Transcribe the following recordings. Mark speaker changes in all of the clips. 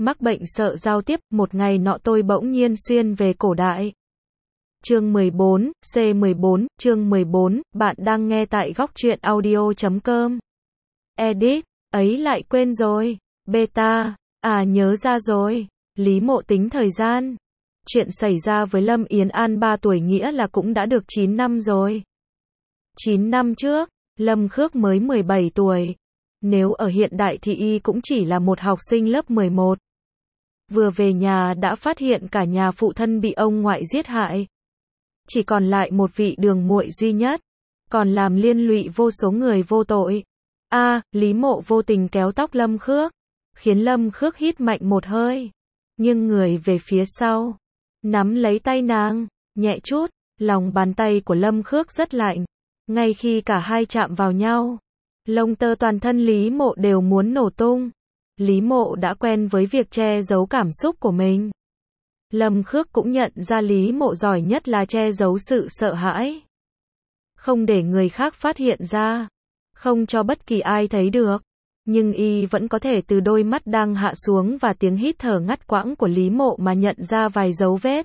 Speaker 1: Mắc bệnh sợ giao tiếp, một ngày nọ tôi bỗng nhiên xuyên về cổ đại. Chương 14, C14, chương 14, bạn đang nghe tại góc truyện audio.com. Edit, ấy lại quên rồi. Beta, nhớ ra rồi. Lý Mộ tính thời gian. Chuyện xảy ra với Lâm Yến An 3 tuổi nghĩa là cũng đã được 9 năm rồi. 9 năm trước, Lâm Khước mới 17 tuổi. Nếu ở hiện đại thì y cũng chỉ là một học sinh lớp 11. Vừa về nhà đã phát hiện cả nhà phụ thân bị ông ngoại giết hại. Chỉ còn lại một vị đường muội duy nhất, còn làm liên lụy vô số người vô tội. Lý Mộ vô tình kéo tóc Lâm Khước, khiến Lâm Khước hít mạnh một hơi, nhưng người về phía sau, nắm lấy tay nàng, nhẹ chút, lòng bàn tay của Lâm Khước rất lạnh. Ngay khi cả hai chạm vào nhau, lông tơ toàn thân Lý Mộ đều muốn nổ tung. Lý Mộ đã quen với việc che giấu cảm xúc của mình. Lâm Khước cũng nhận ra Lý Mộ giỏi nhất là che giấu sự sợ hãi. Không để người khác phát hiện ra, không cho bất kỳ ai thấy được. Nhưng y vẫn có thể từ đôi mắt đang hạ xuống và tiếng hít thở ngắt quãng của Lý Mộ mà nhận ra vài dấu vết.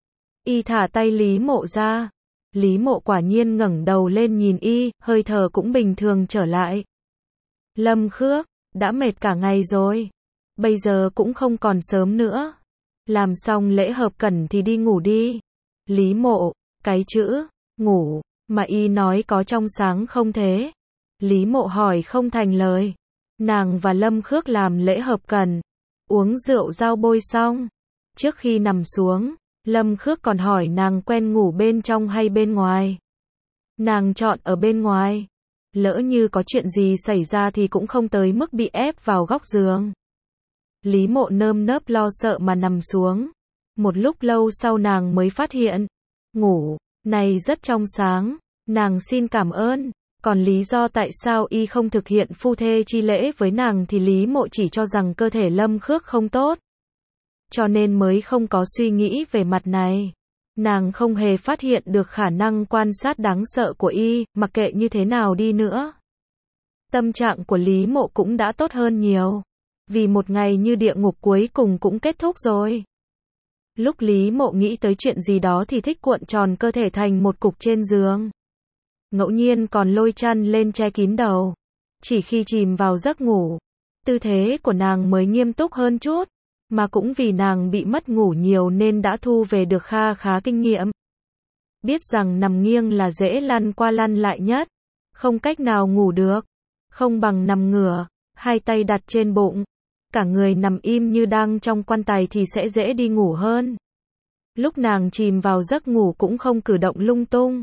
Speaker 1: Y thả tay Lý Mộ ra. Lý Mộ quả nhiên ngẩng đầu lên nhìn y, hơi thở cũng bình thường trở lại. Lâm Khước, đã mệt cả ngày rồi. Bây giờ cũng không còn sớm nữa. Làm xong lễ hợp cẩn thì đi ngủ đi. Lý Mộ, cái chữ ngủ mà y nói có trong sáng không thế? Lý Mộ hỏi không thành lời. Nàng và Lâm Khước làm lễ hợp cẩn, uống rượu giao bôi xong. Trước khi nằm xuống, Lâm Khước còn hỏi nàng quen ngủ bên trong hay bên ngoài. Nàng chọn ở bên ngoài. Lỡ như có chuyện gì xảy ra thì cũng không tới mức bị ép vào góc giường. Lý Mộ nơm nớp lo sợ mà nằm xuống. Một lúc lâu sau nàng mới phát hiện, ngủ này rất trong sáng. Nàng xin cảm ơn. Còn lý do tại sao y không thực hiện phu thê chi lễ với nàng thì Lý Mộ chỉ cho rằng cơ thể Lâm Khước không tốt, cho nên mới không có suy nghĩ về mặt này. Nàng không hề phát hiện được khả năng quan sát đáng sợ của y, mặc kệ như thế nào đi nữa. Tâm trạng của Lý Mộ cũng đã tốt hơn nhiều, vì một ngày như địa ngục cuối cùng cũng kết thúc rồi. Lúc Lý Mộ nghĩ tới chuyện gì đó thì thích cuộn tròn cơ thể thành một cục trên giường. Ngẫu nhiên còn lôi chăn lên che kín đầu. Chỉ khi chìm vào giấc ngủ, tư thế của nàng mới nghiêm túc hơn chút. Mà cũng vì nàng bị mất ngủ nhiều nên đã thu về được kha khá kinh nghiệm. Biết rằng nằm nghiêng là dễ lăn qua lăn lại nhất. Không cách nào ngủ được. Không bằng nằm ngửa, hai tay đặt trên bụng. Cả người nằm im như đang trong quan tài thì sẽ dễ đi ngủ hơn. Lúc nàng chìm vào giấc ngủ cũng không cử động lung tung.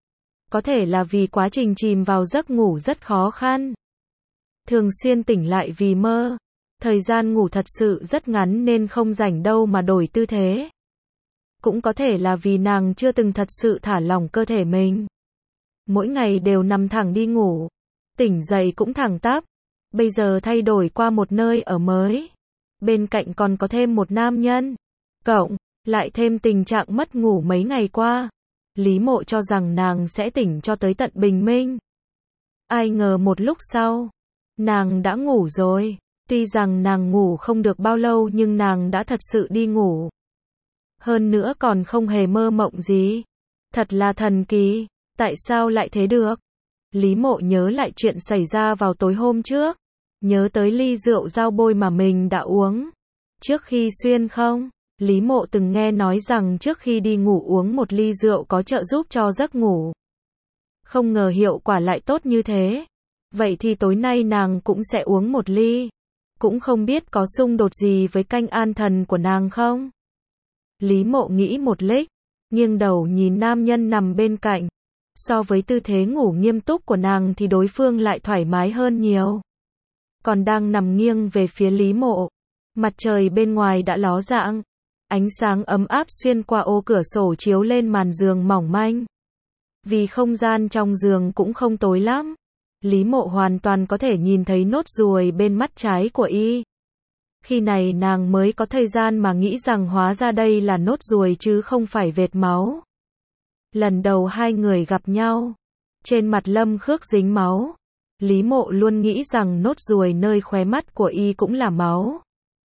Speaker 1: Có thể là vì quá trình chìm vào giấc ngủ rất khó khăn. Thường xuyên tỉnh lại vì mơ. Thời gian ngủ thật sự rất ngắn nên không rảnh đâu mà đổi tư thế. Cũng có thể là vì nàng chưa từng thật sự thả lỏng cơ thể mình. Mỗi ngày đều nằm thẳng đi ngủ. Tỉnh dậy cũng thẳng tắp. Bây giờ thay đổi qua một nơi ở mới. Bên cạnh còn có thêm một nam nhân. Cộng lại thêm tình trạng mất ngủ mấy ngày qua. Lý Mộ cho rằng nàng sẽ tỉnh cho tới tận bình minh. Ai ngờ một lúc sau, nàng đã ngủ rồi. Tuy rằng nàng ngủ không được bao lâu nhưng nàng đã thật sự đi ngủ. Hơn nữa còn không hề mơ mộng gì. Thật là thần kỳ. Tại sao lại thế được? Lý Mộ nhớ lại chuyện xảy ra vào tối hôm trước. Nhớ tới ly rượu giao bôi mà mình đã uống trước khi xuyên không? Lý Mộ từng nghe nói rằng trước khi đi ngủ uống một ly rượu có trợ giúp cho giấc ngủ. Không ngờ hiệu quả lại tốt như thế. Vậy thì tối nay nàng cũng sẽ uống một ly. Cũng không biết có xung đột gì với canh an thần của nàng không? Lý Mộ nghĩ một lích, nghiêng đầu nhìn nam nhân nằm bên cạnh. So với tư thế ngủ nghiêm túc của nàng thì đối phương lại thoải mái hơn nhiều. Còn đang nằm nghiêng về phía Lý Mộ. Mặt trời bên ngoài đã ló dạng. Ánh sáng ấm áp xuyên qua ô cửa sổ chiếu lên màn giường mỏng manh. Vì không gian trong giường cũng không tối lắm. Lý Mộ hoàn toàn có thể nhìn thấy nốt ruồi bên mắt trái của y. Khi này nàng mới có thời gian mà nghĩ rằng hóa ra đây là nốt ruồi chứ không phải vệt máu. Lần đầu hai người gặp nhau, trên mặt Lâm Khước dính máu. Lý Mộ luôn nghĩ rằng nốt ruồi nơi khóe mắt của y cũng là máu.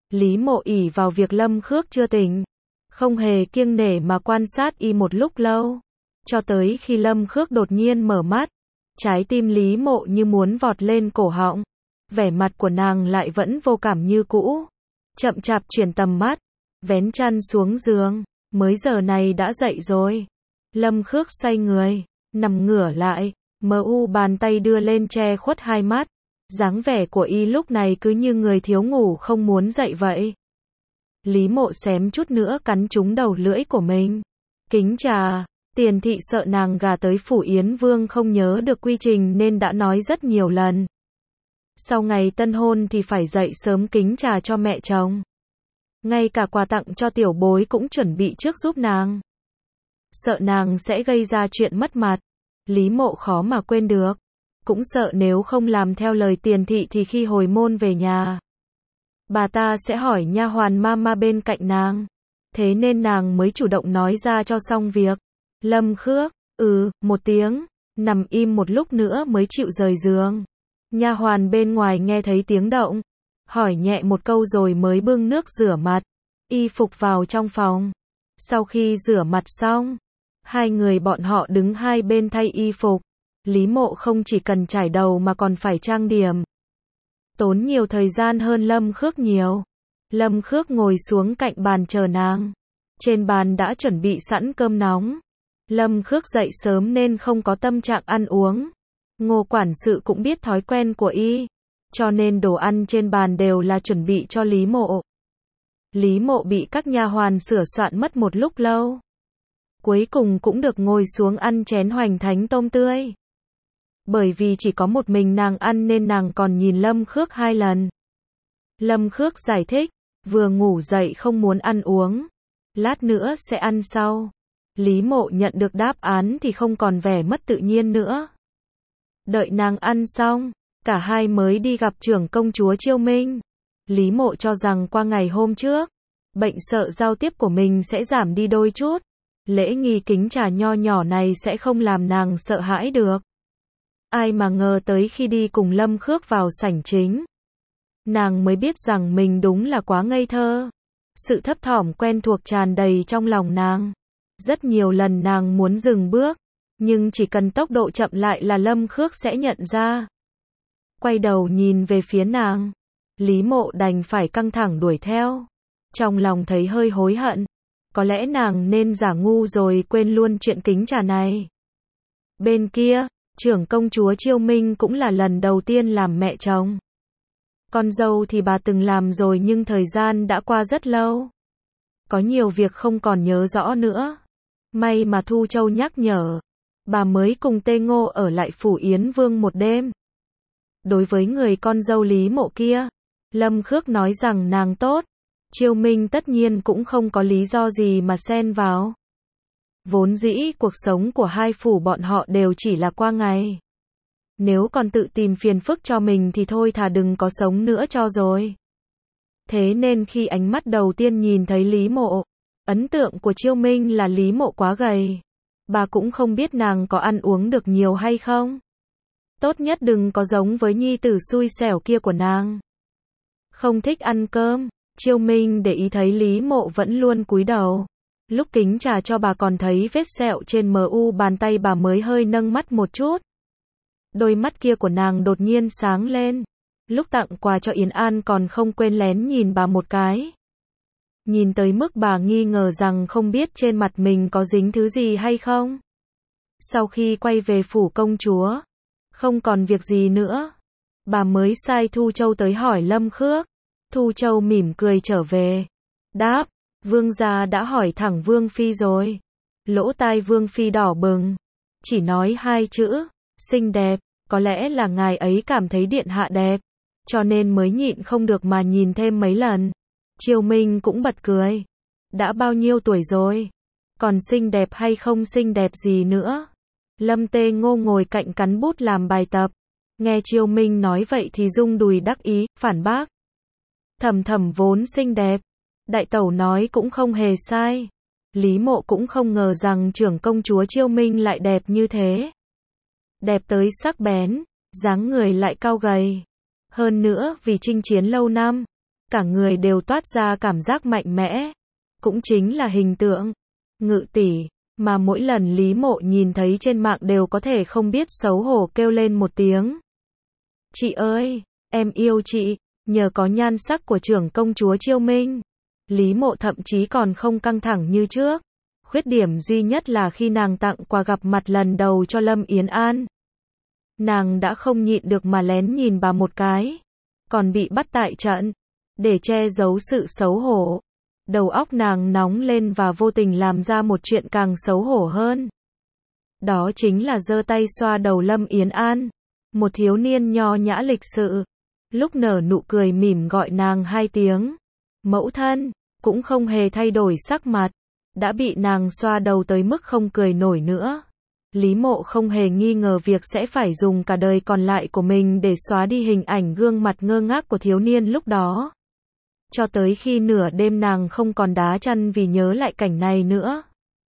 Speaker 1: Lý Mộ ỷ vào việc Lâm Khước chưa tỉnh, không hề kiêng nể mà quan sát y một lúc lâu, cho tới khi Lâm Khước đột nhiên mở mắt, trái tim Lý Mộ như muốn vọt lên cổ họng, vẻ mặt của nàng lại vẫn vô cảm như cũ, chậm chạp chuyển tầm mắt, vén chăn xuống giường, mới giờ này đã dậy rồi. Lâm Khước xoay người, nằm ngửa lại, bàn tay đưa lên che khuất hai mắt, dáng vẻ của y lúc này cứ như người thiếu ngủ không muốn dậy vậy. Lý Mộ xém chút nữa cắn trúng đầu lưỡi của mình. Kính trà, Tiền thị sợ nàng gả tới phủ Yến Vương không nhớ được quy trình nên đã nói rất nhiều lần. Sau ngày tân hôn thì phải dậy sớm kính trà cho mẹ chồng. Ngay cả quà tặng cho tiểu bối cũng chuẩn bị trước giúp nàng. Sợ nàng sẽ gây ra chuyện mất mặt. Lý Mộ khó mà quên được. Cũng sợ nếu không làm theo lời Tiền thị thì khi hồi môn về nhà, bà ta sẽ hỏi nha hoàn mama bên cạnh nàng. Thế nên nàng mới chủ động nói ra cho xong việc. Lâm Khước, một tiếng, nằm im một lúc nữa mới chịu rời giường. Nha hoàn bên ngoài nghe thấy tiếng động, hỏi nhẹ một câu rồi mới bưng nước rửa mặt, y phục vào trong phòng. Sau khi rửa mặt xong, hai người bọn họ đứng hai bên thay y phục. Lý Mộ không chỉ cần chải đầu mà còn phải trang điểm. Tốn nhiều thời gian hơn Lâm Khước nhiều. Lâm Khước ngồi xuống cạnh bàn chờ nàng. Trên bàn đã chuẩn bị sẵn cơm nóng. Lâm Khước dậy sớm nên không có tâm trạng ăn uống. Ngô quản sự cũng biết thói quen của y, cho nên đồ ăn trên bàn đều là chuẩn bị cho Lý Mộ. Lý Mộ bị các nha hoàn sửa soạn mất một lúc lâu. Cuối cùng cũng được ngồi xuống ăn chén hoành thánh tôm tươi. Bởi vì chỉ có một mình nàng ăn nên nàng còn nhìn Lâm Khước 2 lần. Lâm Khước giải thích, vừa ngủ dậy không muốn ăn uống. Lát nữa sẽ ăn sau. Lý Mộ nhận được đáp án thì không còn vẻ mất tự nhiên nữa. Đợi nàng ăn xong, cả hai mới đi gặp trưởng công chúa Chiêu Minh. Lý Mộ cho rằng qua ngày hôm trước, bệnh sợ giao tiếp của mình sẽ giảm đi đôi chút. Lễ nghi kính trà nho nhỏ này sẽ không làm nàng sợ hãi được. Ai mà ngờ tới khi đi cùng Lâm Khước vào sảnh chính, nàng mới biết rằng mình đúng là quá ngây thơ. Sự thấp thỏm quen thuộc tràn đầy trong lòng nàng. Rất nhiều lần nàng muốn dừng bước, nhưng chỉ cần tốc độ chậm lại là Lâm Khước sẽ nhận ra. Quay đầu nhìn về phía nàng, Lý Mộ đành phải căng thẳng đuổi theo. Trong lòng thấy hơi hối hận, có lẽ nàng nên giả ngu rồi quên luôn chuyện kính trà này. Bên kia, trưởng công chúa Chiêu Minh cũng là lần đầu tiên làm mẹ chồng. Con dâu thì bà từng làm rồi nhưng thời gian đã qua rất lâu. Có nhiều việc không còn nhớ rõ nữa. May mà Thu Châu nhắc nhở, bà mới cùng Tê Ngô ở lại phủ Yến Vương một đêm. Đối với người con dâu Lý Mộ kia, Lâm Khước nói rằng nàng tốt. Chiêu Minh tất nhiên cũng không có lý do gì mà xen vào. Vốn dĩ cuộc sống của hai phủ bọn họ đều chỉ là qua ngày. Nếu còn tự tìm phiền phức cho mình thì thôi thà đừng có sống nữa cho rồi. Thế nên khi ánh mắt đầu tiên nhìn thấy Lý Mộ, ấn tượng của Chiêu Minh là Lý Mộ quá gầy. Bà cũng không biết nàng có ăn uống được nhiều hay không. Tốt nhất đừng có giống với nhi tử xui xẻo kia của nàng. Không thích ăn cơm, Chiêu Minh để ý thấy Lý Mộ vẫn luôn cúi đầu. Lúc kính trà cho bà còn thấy vết sẹo trên bàn tay bà mới hơi nâng mắt một chút. Đôi mắt kia của nàng đột nhiên sáng lên. Lúc tặng quà cho Yến An còn không quên lén nhìn bà một cái. Nhìn tới mức bà nghi ngờ rằng không biết trên mặt mình có dính thứ gì hay không. Sau khi quay về phủ công chúa, không còn việc gì nữa, bà mới sai Thu Châu tới hỏi Lâm Khước. Thu Châu mỉm cười trở về, đáp, vương gia đã hỏi thẳng vương phi rồi. Lỗ tai vương phi đỏ bừng, chỉ nói 2 chữ, xinh đẹp. Có lẽ là ngài ấy cảm thấy điện hạ đẹp, cho nên mới nhịn không được mà nhìn thêm mấy lần. Chiêu Minh cũng bật cười. Đã bao nhiêu tuổi rồi? Còn xinh đẹp hay không xinh đẹp gì nữa? Lâm Tê Ngô ngồi cạnh cắn bút làm bài tập. Nghe Chiêu Minh nói vậy thì rung đùi đắc ý, phản bác. Thầm thầm vốn xinh đẹp. Đại tẩu nói cũng không hề sai. Lý Mộ cũng không ngờ rằng trưởng công chúa Chiêu Minh lại đẹp như thế. Đẹp tới sắc bén, dáng người lại cao gầy. Hơn nữa vì chinh chiến lâu năm, cả người đều toát ra cảm giác mạnh mẽ. Cũng chính là hình tượng Ngự tỷ, mà mỗi lần Lý Mộ nhìn thấy trên mạng đều có thể không biết xấu hổ kêu lên một tiếng. Chị ơi, em yêu chị, nhờ có nhan sắc của trưởng công chúa Chiêu Minh. Lý Mộ thậm chí còn không căng thẳng như trước. Khuyết điểm duy nhất là khi nàng tặng quà gặp mặt lần đầu cho Lâm Yến An. Nàng đã không nhịn được mà lén nhìn bà một cái. Còn bị bắt tại trận. Để che giấu sự xấu hổ. Đầu óc nàng nóng lên và vô tình làm ra một chuyện càng xấu hổ hơn. Đó chính là giơ tay xoa đầu Lâm Yến An. Một thiếu niên nho nhã lịch sự. Lúc nở nụ cười mỉm gọi nàng 2 tiếng. Mẫu thân, cũng không hề thay đổi sắc mặt. Đã bị nàng xoa đầu tới mức không cười nổi nữa. Lý Mộ không hề nghi ngờ việc sẽ phải dùng cả đời còn lại của mình để xóa đi hình ảnh gương mặt ngơ ngác của thiếu niên lúc đó. Cho tới khi nửa đêm nàng không còn đá chăn vì nhớ lại cảnh này nữa.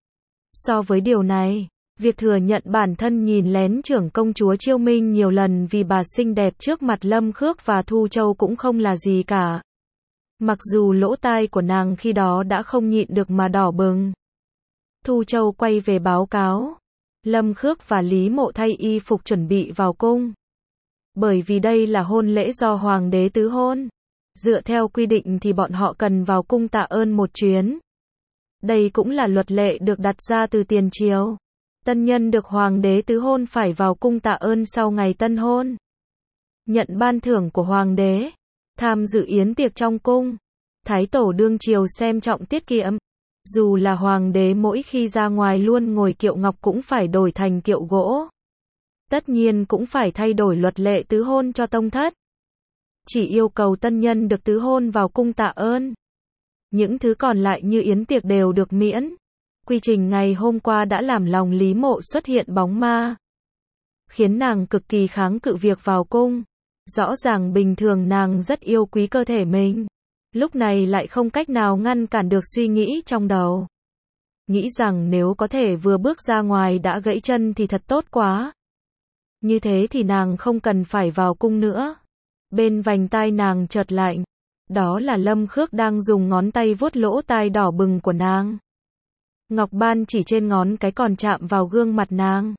Speaker 1: So với điều này, việc thừa nhận bản thân nhìn lén trưởng công chúa Chiêu Minh nhiều lần vì bà xinh đẹp trước mặt Lâm Khước và Thu Châu cũng không là gì cả. Mặc dù lỗ tai của nàng khi đó đã không nhịn được mà đỏ bừng. Thu Châu quay về báo cáo. Lâm Khước và Lý Mộ thay y phục chuẩn bị vào cung. Bởi vì đây là hôn lễ do Hoàng đế tứ hôn. Dựa theo quy định thì bọn họ cần vào cung tạ ơn một chuyến. Đây cũng là luật lệ được đặt ra từ tiền triều. Tân nhân được Hoàng đế tứ hôn phải vào cung tạ ơn sau ngày tân hôn. Nhận ban thưởng của Hoàng đế. Tham dự yến tiệc trong cung. Thái tổ đương triều xem trọng tiết kiệm. Dù là Hoàng đế mỗi khi ra ngoài luôn ngồi kiệu ngọc cũng phải đổi thành kiệu gỗ. Tất nhiên cũng phải thay đổi luật lệ tứ hôn cho tông thất. Chỉ yêu cầu tân nhân được tứ hôn vào cung tạ ơn. Những thứ còn lại như yến tiệc đều được miễn. Quy trình ngày hôm qua đã làm lòng Lý Mộ xuất hiện bóng ma. Khiến nàng cực kỳ kháng cự việc vào cung. Rõ ràng bình thường nàng rất yêu quý cơ thể mình. Lúc này lại không cách nào ngăn cản được suy nghĩ trong đầu. Nghĩ rằng nếu có thể vừa bước ra ngoài đã gãy chân thì thật tốt quá. Như thế thì nàng không cần phải vào cung nữa. Bên vành tai nàng chợt lạnh. Đó là Lâm Khước đang dùng ngón tay vuốt lỗ tai đỏ bừng của nàng. Ngọc ban chỉ trên ngón cái còn chạm vào gương mặt nàng.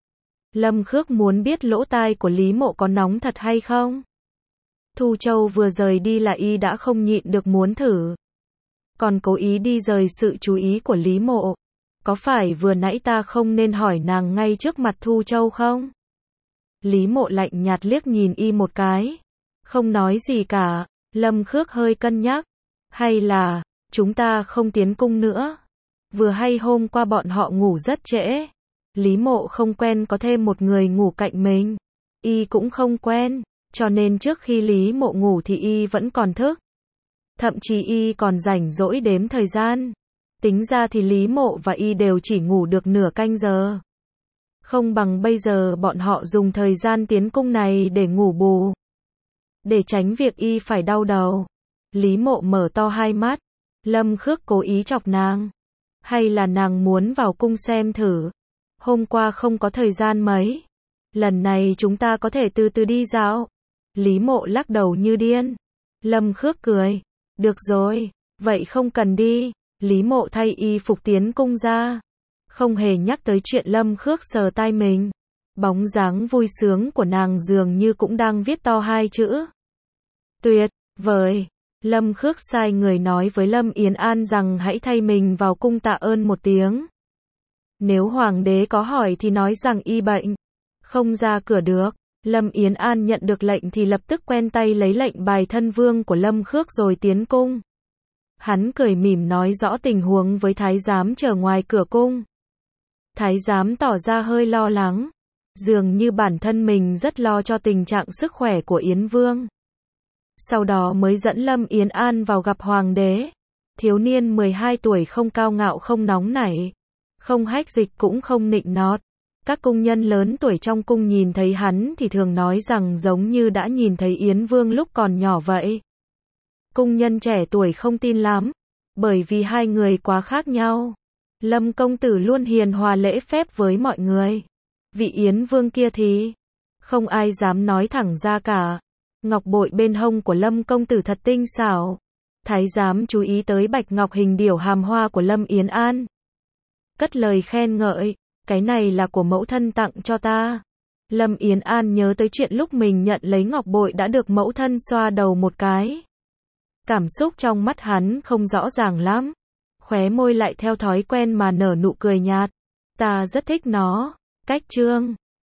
Speaker 1: Lâm Khước muốn biết lỗ tai của Lý Mộ có nóng thật hay không. Thu Châu vừa rời đi là y đã không nhịn được muốn thử. Còn cố ý đi rời sự chú ý của Lý Mộ. Có phải vừa nãy ta không nên hỏi nàng ngay trước mặt Thu Châu không? Lý Mộ lạnh nhạt liếc nhìn y một cái. Không nói gì cả. Lâm Khước hơi cân nhắc. Hay là, chúng ta không tiến cung nữa. Vừa hay hôm qua bọn họ ngủ rất trễ. Lý Mộ không quen có thêm một người ngủ cạnh mình. Y cũng không quen. Cho nên trước khi Lý Mộ ngủ thì y vẫn còn thức. Thậm chí y còn rảnh rỗi đếm thời gian. Tính ra thì Lý Mộ và y đều chỉ ngủ được nửa canh giờ. Không bằng bây giờ bọn họ dùng thời gian tiến cung này để ngủ bù. Để tránh việc y phải đau đầu. Lý Mộ mở to hai mắt. Lâm Khước cố ý chọc nàng. Hay là nàng muốn vào cung xem thử. Hôm qua không có thời gian mấy. Lần này chúng ta có thể từ từ đi dạo. Lý Mộ lắc đầu như điên. Lâm Khước cười. Được rồi, vậy không cần đi. Lý Mộ thay y phục tiến cung ra. Không hề nhắc tới chuyện Lâm Khước sờ tai mình. Bóng dáng vui sướng của nàng dường như cũng đang viết to 2 chữ. Tuyệt vời. Lâm Khước sai người nói với Lâm Yến An rằng hãy thay mình vào cung tạ ơn một tiếng. Nếu Hoàng đế có hỏi thì nói rằng y bệnh. Không ra cửa được. Lâm Yến An nhận được lệnh thì lập tức quen tay lấy lệnh bài thân vương của Lâm Khước rồi tiến cung. Hắn cười mỉm nói rõ tình huống với thái giám chờ ngoài cửa cung. Thái giám tỏ ra hơi lo lắng. Dường như bản thân mình rất lo cho tình trạng sức khỏe của Yến Vương. Sau đó mới dẫn Lâm Yến An vào gặp Hoàng đế. Thiếu niên 12 tuổi không cao ngạo không nóng nảy. Không hách dịch cũng không nịnh nọt. Các cung nhân lớn tuổi trong cung nhìn thấy hắn thì thường nói rằng giống như đã nhìn thấy Yến Vương lúc còn nhỏ vậy. Cung nhân trẻ tuổi không tin lắm. Bởi vì hai người quá khác nhau. Lâm công tử luôn hiền hòa lễ phép với mọi người. Vị Yến Vương kia thì không ai dám nói thẳng ra cả. Ngọc bội bên hông của Lâm công tử thật tinh xảo. Thái giám chú ý tới bạch ngọc hình điểu hàm hoa của Lâm Yến An. Cất lời khen ngợi, cái này là của mẫu thân tặng cho ta. Lâm Yến An nhớ tới chuyện lúc mình nhận lấy ngọc bội đã được mẫu thân xoa đầu một cái. Cảm xúc trong mắt hắn không rõ ràng lắm. Khóe môi lại theo thói quen mà nở nụ cười nhạt. Ta rất thích nó. Cách chương